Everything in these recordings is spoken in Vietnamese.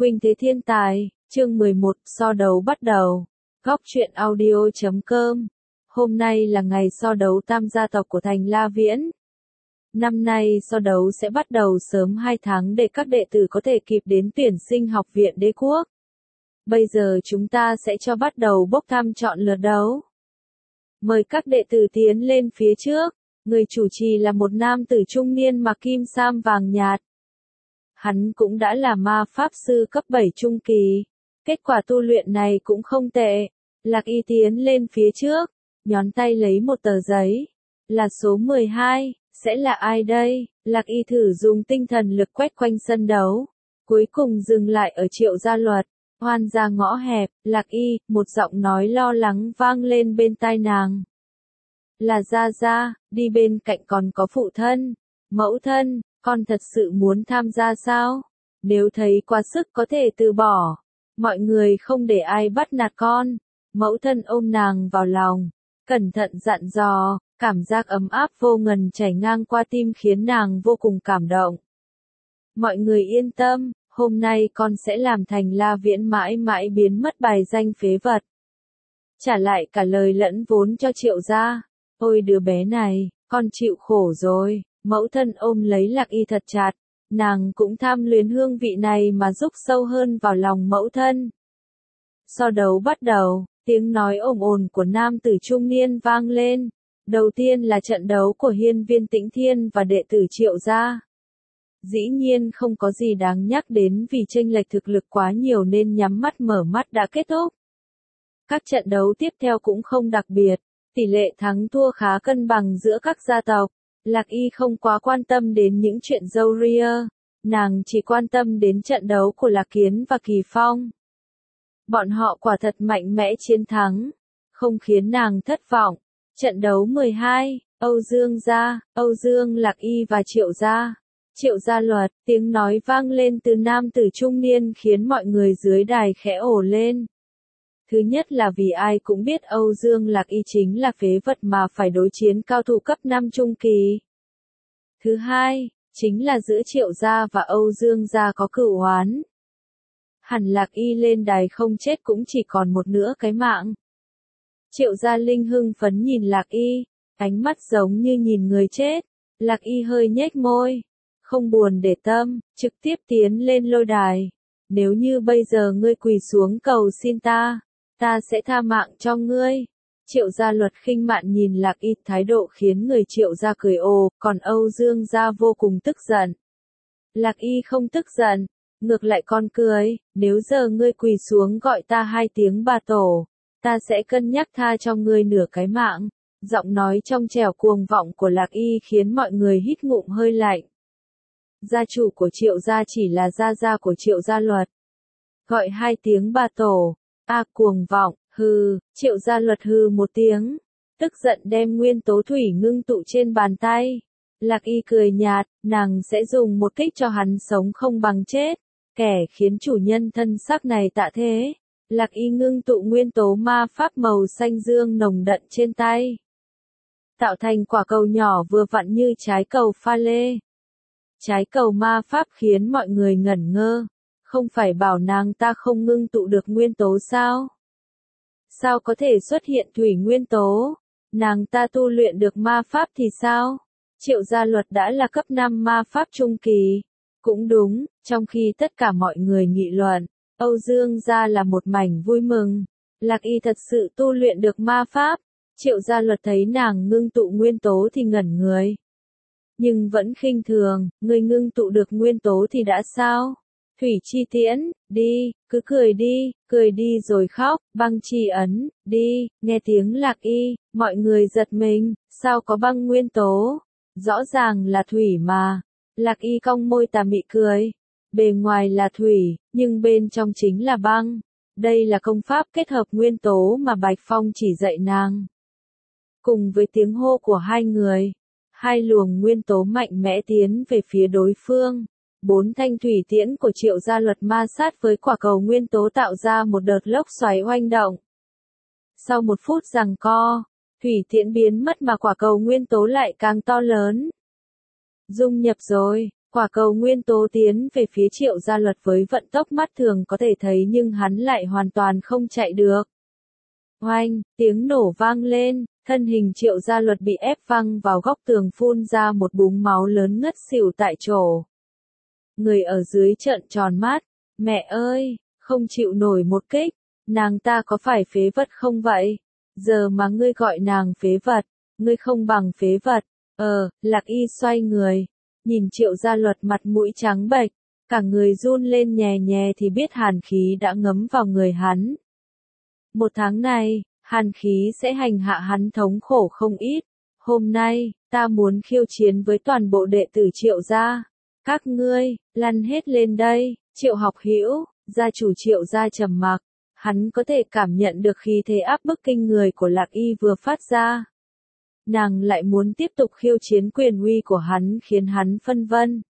Khuynh Thế Thiên Tài, chương 11, so đấu bắt đầu. Góc truyện audio.com. Hôm nay là ngày so đấu tam gia tộc của Thành La Viễn. Năm nay so đấu sẽ bắt đầu sớm 2 tháng để các đệ tử có thể kịp đến tuyển sinh học viện đế quốc. Bây giờ chúng ta sẽ cho bắt đầu bốc thăm chọn lượt đấu. Mời các đệ tử tiến lên phía trước. Người chủ trì là một nam tử trung niên mặc kim sam vàng nhạt. Hắn cũng đã là ma pháp sư cấp 7 trung kỳ. Kết quả tu luyện này cũng không tệ. Lạc Y tiến lên phía trước, nhón tay lấy một tờ giấy. Là số 12, sẽ là ai đây? Lạc Y thử dùng tinh thần lực quét quanh sân đấu. Cuối cùng dừng lại ở Triệu Gia Luật. Hoan ra ngõ hẹp, Lạc Y, một giọng nói lo lắng vang lên bên tai nàng. Là Gia, đi bên cạnh còn có phụ thân, mẫu thân, con thật sự muốn tham gia sao? Nếu thấy quá sức có thể từ bỏ. Mọi người không để ai bắt nạt con. Mẫu thân ôm nàng vào lòng, cẩn thận dặn dò, cảm giác ấm áp vô ngần chảy ngang qua tim khiến nàng vô cùng cảm động. Mọi người yên tâm, hôm nay con sẽ làm Thành La Viễn mãi mãi biến mất bài danh phế vật. Trả lại cả lời lẫn vốn cho Triệu gia. Ôi đứa bé này, con chịu khổ rồi. Mẫu thân ôm lấy Lạc Y thật chặt, nàng cũng tham luyến hương vị này mà rúc sâu hơn vào lòng mẫu thân. So đấu bắt đầu, tiếng nói ồm ồn của nam tử trung niên vang lên. Đầu tiên là trận đấu của hiên viên Tĩnh Thiên và đệ tử Triệu gia. Dĩ nhiên không có gì đáng nhắc đến vì chênh lệch thực lực quá nhiều nên nhắm mắt mở mắt đã kết thúc. Các trận đấu tiếp theo cũng không đặc biệt, tỷ lệ thắng thua khá cân bằng giữa các gia tộc. Lạc Y không quá quan tâm đến những chuyện râu ria, nàng chỉ quan tâm đến trận đấu của Lạc Kiến và Kỳ Phong. Bọn họ quả thật mạnh mẽ chiến thắng, không khiến nàng thất vọng. Trận đấu 12, Âu Dương gia, Âu Dương Lạc Y và Triệu gia. Triệu Gia Luật, tiếng nói vang lên từ nam tử trung niên khiến mọi người dưới đài khẽ ồ lên. Thứ nhất là vì ai cũng biết Âu Dương Lạc Y chính là phế vật mà phải đối chiến cao thủ cấp 5 trung kỳ. Thứ hai, chính là giữa Triệu gia và Âu Dương gia có cửu oán. Hẳn Lạc Y lên đài không chết cũng chỉ còn một nửa cái mạng. Triệu Gia Linh hưng phấn nhìn Lạc Y, ánh mắt giống như nhìn người chết. Lạc Y hơi nhếch môi, không buồn để tâm, trực tiếp tiến lên lôi đài. Nếu như bây giờ ngươi quỳ xuống cầu xin ta sẽ tha mạng cho ngươi. Triệu Gia Luật khinh mạn nhìn Lạc Y, thái độ khiến người Triệu gia cười ồ, còn Âu Dương gia vô cùng tức giận. Lạc Y không tức giận, ngược lại còn cười, nếu giờ ngươi quỳ xuống gọi ta 2 tiếng bà tổ, ta sẽ cân nhắc tha cho ngươi nửa cái mạng. Giọng nói trong trẻo cuồng vọng của Lạc Y khiến mọi người hít ngụm hơi lạnh. Gia chủ của Triệu gia chỉ là gia của Triệu Gia Luật. Gọi 2 tiếng bà tổ, cuồng vọng, hừ. Triệu Gia Luật hừ một tiếng, tức giận đem nguyên tố thủy ngưng tụ trên bàn tay. Lạc Y cười nhạt, nàng sẽ dùng một kích cho hắn sống không bằng chết, kẻ khiến chủ nhân thân xác này tạ thế. Lạc Y ngưng tụ nguyên tố ma pháp màu xanh dương nồng đậm trên tay, tạo thành quả cầu nhỏ vừa vặn như trái cầu pha lê. Trái cầu ma pháp khiến mọi người ngẩn ngơ. Không phải bảo nàng ta không ngưng tụ được nguyên tố sao? Sao có thể xuất hiện thủy nguyên tố? Nàng ta tu luyện được ma pháp thì sao? Triệu Gia Luật đã là cấp 5 ma pháp trung kỳ. Cũng đúng, trong khi tất cả mọi người nghị luận, Âu Dương gia là một mảnh vui mừng. Lạc Y thật sự tu luyện được ma pháp. Triệu Gia Luật thấy nàng ngưng tụ nguyên tố thì ngẩn người. Nhưng vẫn khinh thường, người ngưng tụ được nguyên tố thì đã sao? Thủy chi tiễn, đi, cứ cười đi rồi khóc, băng chi ấn, đi. Nghe tiếng Lạc Y, mọi người giật mình, sao có băng nguyên tố? Rõ ràng là thủy mà. Lạc Y cong môi tà mị cười. Bề ngoài là thủy, nhưng bên trong chính là băng. Đây là công pháp kết hợp nguyên tố mà Bạch Phong chỉ dạy nàng. Cùng với tiếng hô của hai người, 2 luồng nguyên tố mạnh mẽ tiến về phía đối phương. 4 thanh thủy tiễn của Triệu Gia Luật ma sát với quả cầu nguyên tố tạo ra một đợt lốc xoáy oanh động. Sau 1 phút giằng co, thủy tiễn biến mất mà quả cầu nguyên tố lại càng to lớn. Dung nhập rồi, Quả cầu nguyên tố tiến về phía Triệu Gia Luật với vận tốc mắt thường có thể thấy nhưng hắn lại hoàn toàn không chạy được. Oanh, tiếng nổ vang lên, thân hình Triệu Gia Luật bị ép văng vào góc tường phun ra một búng máu lớn ngất xỉu tại chỗ. Người ở dưới trợn tròn mắt, mẹ ơi, không chịu nổi một kích, nàng ta có phải phế vật không vậy? Giờ mà ngươi gọi nàng phế vật, ngươi không bằng phế vật. Lạc Y xoay người, nhìn Triệu Gia Luật mặt mũi trắng bệch, cả người run lên nhè nhè thì biết hàn khí đã ngấm vào người hắn. Một tháng này, hàn khí sẽ hành hạ hắn thống khổ không ít. Hôm nay, ta muốn khiêu chiến với toàn bộ đệ tử Triệu gia. Các ngươi, lăn hết lên đây. Triệu Học Hữu, gia chủ Triệu gia trầm mặc. Hắn có thể cảm nhận được khí thế áp bức kinh người của Lạc Y vừa phát ra. Nàng lại muốn tiếp tục khiêu chiến quyền uy của hắn khiến hắn phân vân.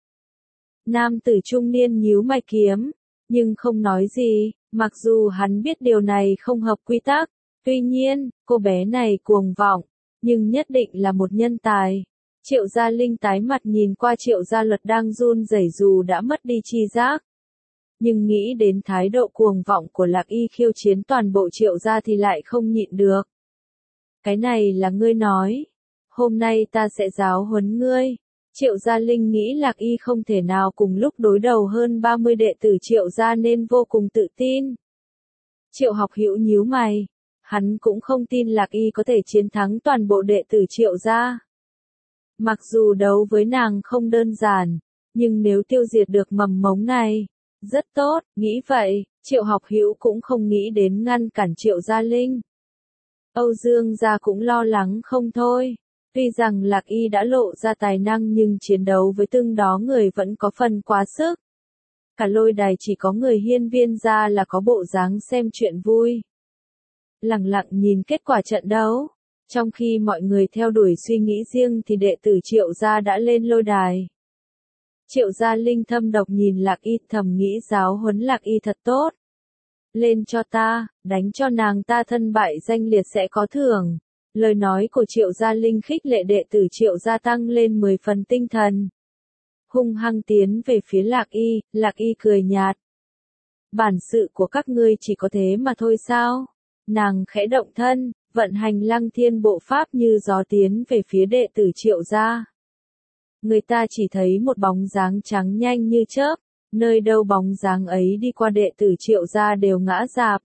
Nam tử trung niên nhíu mày kiếm, nhưng không nói gì, mặc dù hắn biết điều này không hợp quy tắc. Tuy nhiên, cô bé này cuồng vọng, nhưng nhất định là một nhân tài. Triệu Gia Linh tái mặt nhìn qua Triệu Gia Luật đang run rẩy dù đã mất đi tri giác. Nhưng nghĩ đến thái độ cuồng vọng của Lạc Y khiêu chiến toàn bộ Triệu gia thì lại không nhịn được. Cái này là ngươi nói. Hôm nay ta sẽ giáo huấn ngươi. Triệu Gia Linh nghĩ Lạc Y không thể nào cùng lúc đối đầu hơn 30 đệ tử Triệu gia nên vô cùng tự tin. Triệu Học Hữu nhíu mày. Hắn cũng không tin Lạc Y có thể chiến thắng toàn bộ đệ tử Triệu gia. Mặc dù đấu với nàng không đơn giản, nhưng nếu tiêu diệt được mầm mống này, rất tốt, nghĩ vậy, Triệu Học Hữu cũng không nghĩ đến ngăn cản Triệu Gia Linh. Âu Dương gia cũng lo lắng không thôi. Tuy rằng Lạc Y đã lộ ra tài năng nhưng chiến đấu với từng đó người vẫn có phần quá sức. Cả lôi đài chỉ có người Hiên Viên gia là có bộ dáng xem chuyện vui. Lặng lặng nhìn kết quả trận đấu. Trong khi mọi người theo đuổi suy nghĩ riêng thì đệ tử Triệu gia đã lên lôi đài. Triệu Gia Linh thâm độc nhìn Lạc Y thầm nghĩ giáo huấn Lạc Y thật tốt. Lên cho ta, đánh cho nàng ta thân bại danh liệt sẽ có thưởng. Lời nói của Triệu Gia Linh khích lệ đệ tử Triệu gia tăng lên 10 phần tinh thần. Hung hăng tiến về phía Lạc Y cười nhạt. Bản sự của các ngươi chỉ có thế mà thôi sao? Nàng khẽ động thân, vận hành Lăng Thiên bộ pháp như gió tiến về phía đệ tử Triệu gia. Người ta chỉ thấy một bóng dáng trắng nhanh như chớp, nơi đâu bóng dáng ấy đi qua đệ tử Triệu gia đều ngã rạp.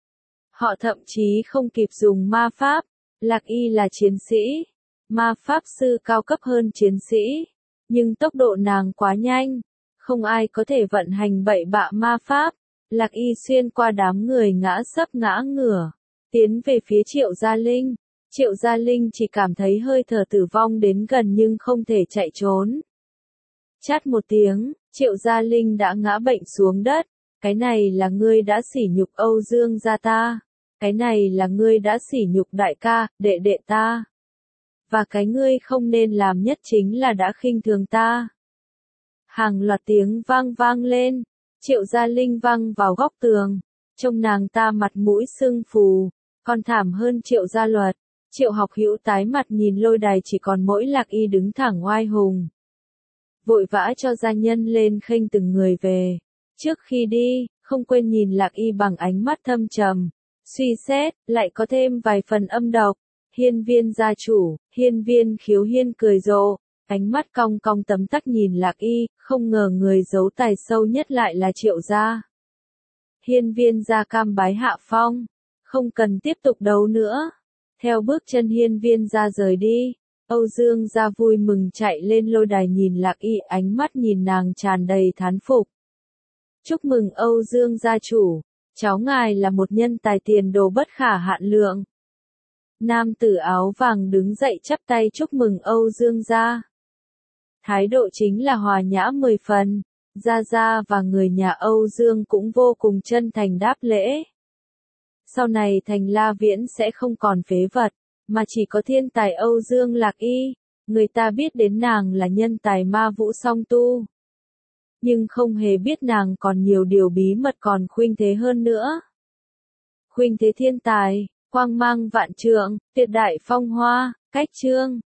Họ thậm chí không kịp dùng ma pháp. Lạc Y là chiến sĩ, ma pháp sư cao cấp hơn chiến sĩ, nhưng tốc độ nàng quá nhanh, không ai có thể vận hành bậy bạ ma pháp. Lạc Y xuyên qua đám người ngã sấp ngã ngửa, tiến về phía Triệu Gia Linh. Triệu Gia Linh chỉ cảm thấy hơi thở tử vong đến gần nhưng không thể chạy trốn. Chát một tiếng, Triệu Gia Linh đã ngã bệnh xuống đất. Cái này là ngươi đã sỉ nhục Âu Dương gia ta. Cái này là ngươi đã sỉ nhục đại ca, đệ đệ ta. Và cái ngươi không nên làm nhất chính là đã khinh thường ta. Hàng loạt tiếng vang lên. Triệu Gia Linh văng vào góc tường. Trông nàng ta mặt mũi sưng phù, còn thảm hơn Triệu Gia Luật. Triệu Học Hữu tái mặt nhìn lôi đài chỉ còn mỗi Lạc Y đứng thẳng oai hùng. Vội vã cho gia nhân lên khênh từng người về. Trước khi đi, không quên nhìn Lạc Y bằng ánh mắt thâm trầm. Suy xét, lại có thêm vài phần âm độc. Hiên Viên gia chủ, Hiên Viên Khiếu Hiên cười rộ, ánh mắt cong cong tấm tắc nhìn Lạc Y, không ngờ người giấu tài sâu nhất lại là Triệu gia. Hiên Viên gia cam bái hạ phong, không cần tiếp tục đấu nữa. Theo bước chân Hiên Viên gia rời đi, Âu Dương gia vui mừng chạy lên lôi đài nhìn Lạc Y, ánh mắt nhìn nàng tràn đầy thán phục. Chúc mừng Âu Dương gia chủ. Cháu ngài là một nhân tài tiền đồ bất khả hạn lượng. Nam tử áo vàng đứng dậy chắp tay chúc mừng Âu Dương gia. Thái độ chính là hòa nhã 10 phần. Gia Gia và người nhà Âu Dương cũng vô cùng chân thành đáp lễ. Sau này Thành La Viễn sẽ không còn phế vật, mà chỉ có thiên tài Âu Dương Lạc Y. Người ta biết đến nàng là nhân tài ma vũ song tu. Nhưng không hề biết nàng còn nhiều điều bí mật còn khuynh thế hơn nữa. Khuynh thế thiên tài, quang mang vạn trượng, tuyệt đại phong hoa, cách chương.